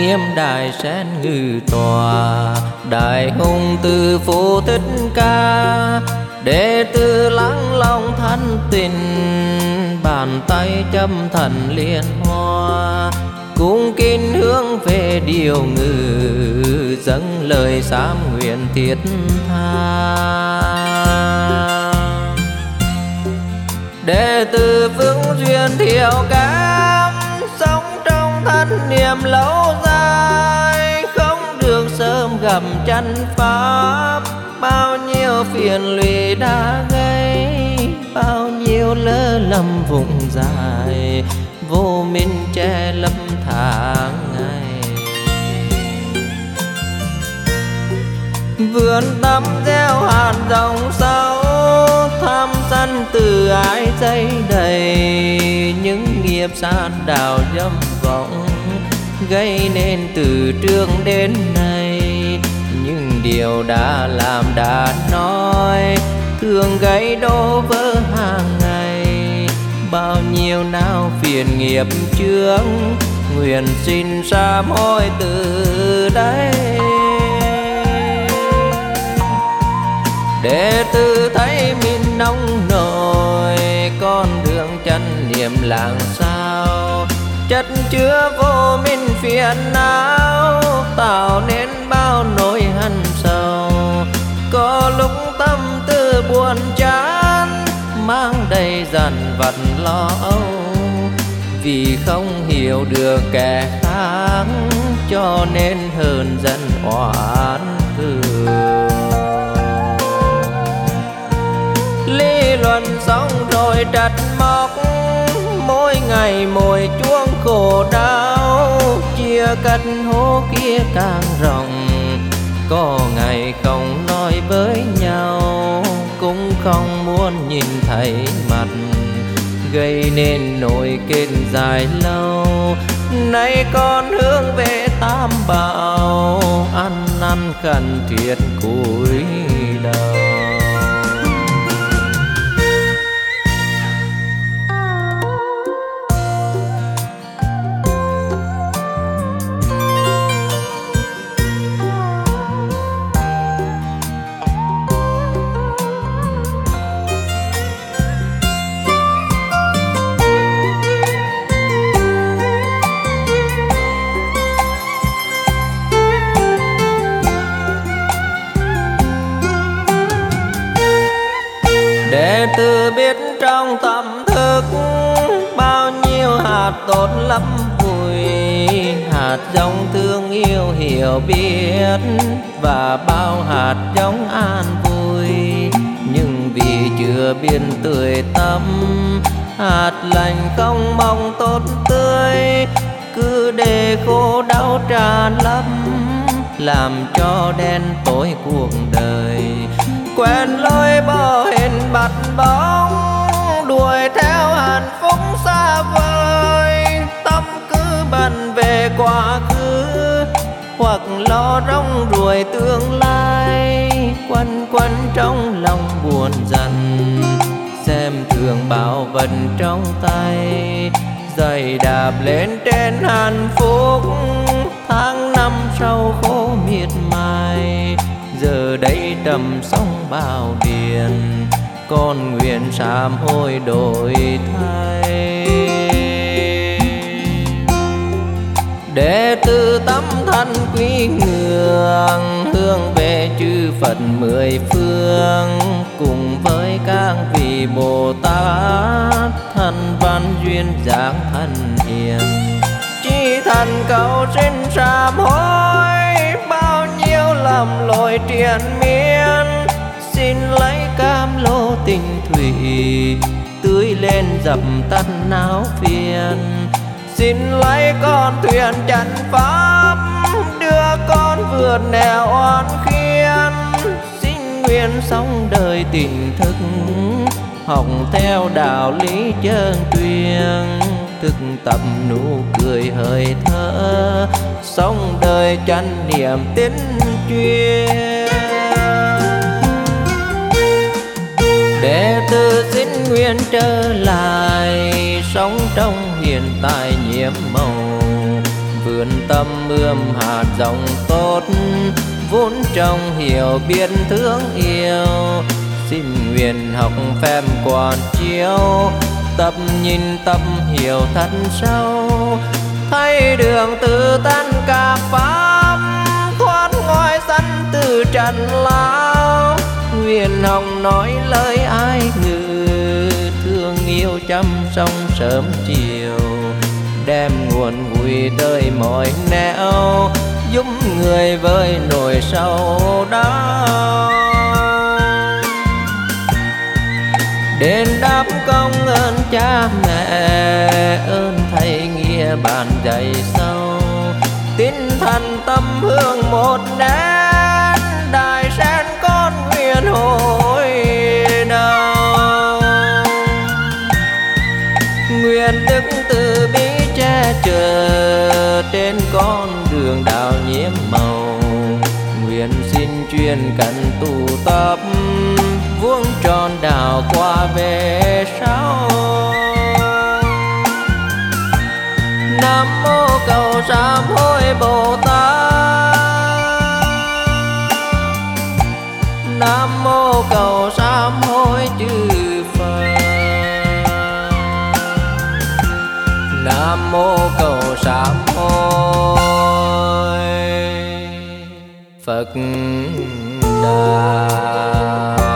nghiêm đại sen ngự tòa, đại hùng từ phụ thích ca, đệ tử lắng lòng thanh tịnh, bàn tay châm thần liên hoa, cung kính hướng về điều ngự, dâng lời sám nguyện thiết tha. Đệ tử Phương Duyên Thiệu Cam, sống trong thân niệm lâu dài, không được sớm gặp chân pháp. Bao nhiêu phiền lụy đã gây, bao nhiêu lỡ lầm vùng dài, vô minh che lấp tháng ngày. Vườn tâm gieo hạt dòng sâu, tham sân từ ái dây đầy, những nghiệp sát đào dâm vọng, gây nên từ trước đến nay. Nhưng điều đã làm đã nói, thường gây đổ vỡ hàng ngày. Bao nhiêu não phiền nghiệp chướng, nguyện xin sám hối từ đây. Đệ tử thấy mình nông nổi, con đường chân niệm làng sao, chất chứa vô minh phiền não, tạo nên bao nỗi hằn sầu. Có lúc tâm tư buồn chán, mang đầy dằn vặt lo âu, vì không hiểu được kẻ khác, cho nên hờn giận oán cường. Lý luận xong rồi trách móc, mỗi ngày mỗi chuông khổ đau, chia cắt hố kia càng rộng. Có ngày không nói với nhau, cũng không muốn nhìn thấy mặt, gây nên nỗi kết dài lâu. Nay con hướng về Tam Bảo, ăn năn khẩn thiết cúi đầu. Đệ tử biết trong tâm thức, bao nhiêu hạt tốt lắm vui, hạt giống thương yêu hiểu biết, và bao hạt giống an vui. Nhưng vì chưa biết tươi tâm, hạt lành không mong tốt tươi, cứ để khổ đau tràn lấp, làm cho đen tối cuộc đời. Quen lối bỏ hình bắt bóng, đuổi theo hạnh phúc xa vời. Tâm cứ bận về quá khứ, hoặc lo rong ruổi tương lai, quanh quẩn trong lòng buồn dần. Xem thường bảo vật trong tay, giày đạp lên trên hạnh phúc. Tháng năm sau khổ miệt mài, giờ đây trầm sông bao điền, con nguyện sám hối đổi thay. Đệ tử tâm thân quý ngưỡng, hướng về chư Phật mười phương, cùng với các vị Bồ Tát, thân văn duyên dáng thân hiền. Chỉ thần cầu xin sám hối, bao nhiêu lầm lỗi triền miên. Xin lấy cam lô tình thủy, tưới lên dập tắt não phiền. Xin lấy con thuyền chân pháp, đưa con vượt nẻo oan khiên. Xin nguyện sống đời tình thức, học theo đạo lý chân truyền, thực tập nụ cười hơi thở, sống đời chánh niệm tín chuyên. Đệ tử xin nguyện trở lại, sống trong hiện tại nhiễm màu, vườn tâm ươm hạt giống tốt, vốn trong hiểu biết thương yêu. Xin nguyện học phép quán chiếu, tập nhìn tập hiểu thật sâu, thay đường từ tan cả pháp, thoát ngoài sanh từ trần lao. Nguyện học nói lời ai ngữ, thương yêu chăm sông sớm chiều, đem nguồn vui tới mọi nẻo, giúp người với nỗi sầu đau. Đền đáp công ơn cha mẹ, ơn thầy nghĩa bạn dạy sâu, tinh thần tâm hương một nén, đại sen con nguyện hồi đầu. Nguyện đức từ bi che chở trên con đường đạo nhiễm màu, nguyện xin chuyên cần tu tập, vuông tròn đạo qua về sau. Nam mô cầu sám hối Bồ Tát, Nam mô cầu sám hối chư Phật, Nam mô cầu sám hối Phật Đà.